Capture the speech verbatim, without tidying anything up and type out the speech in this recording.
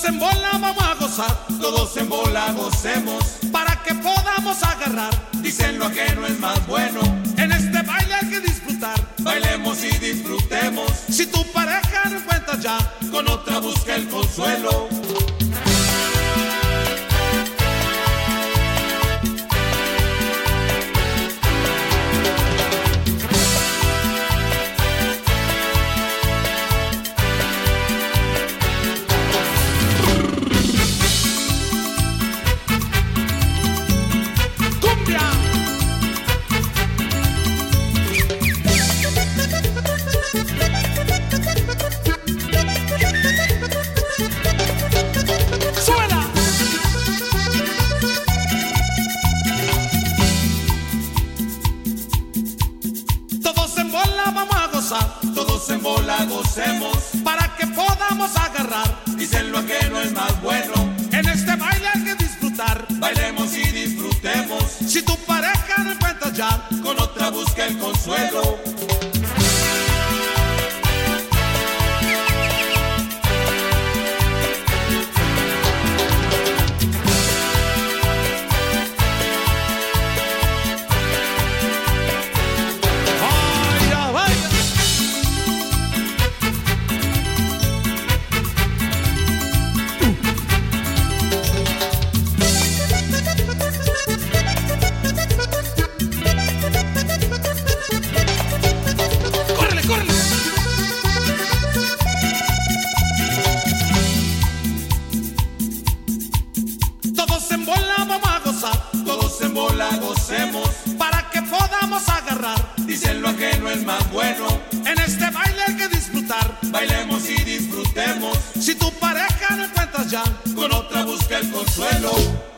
en bola vamos a gozar, todos en bola gocemos, para que podamos agarrar. dicen lo ajeno es más bueno, En este baile hay que disfrutar. bailemos y disfrutemos, Si tu pareja no encuentras ya, con otra busca el consuelo. cumbia. Suena. Todos en bola vamos a gozar, Todos en bola gocemos, para que podamos agarrar. dicen lo ajeno es más bueno, En este baile hay que disfrutar. bailemos y disfrutemos, Si tu pareja no encuentras ya, con otra busca el consuelo. vaya, vaya. Córrele, córrele. Todos en bola vamos a gozar, Todos en bola gocemos, para que podamos agarrar. dicen lo ajeno es más bueno, En este baile hay que disfrutar. bailemos y disfrutemos, Si tu pareja no encuentras ya, con otra busca el consuelo.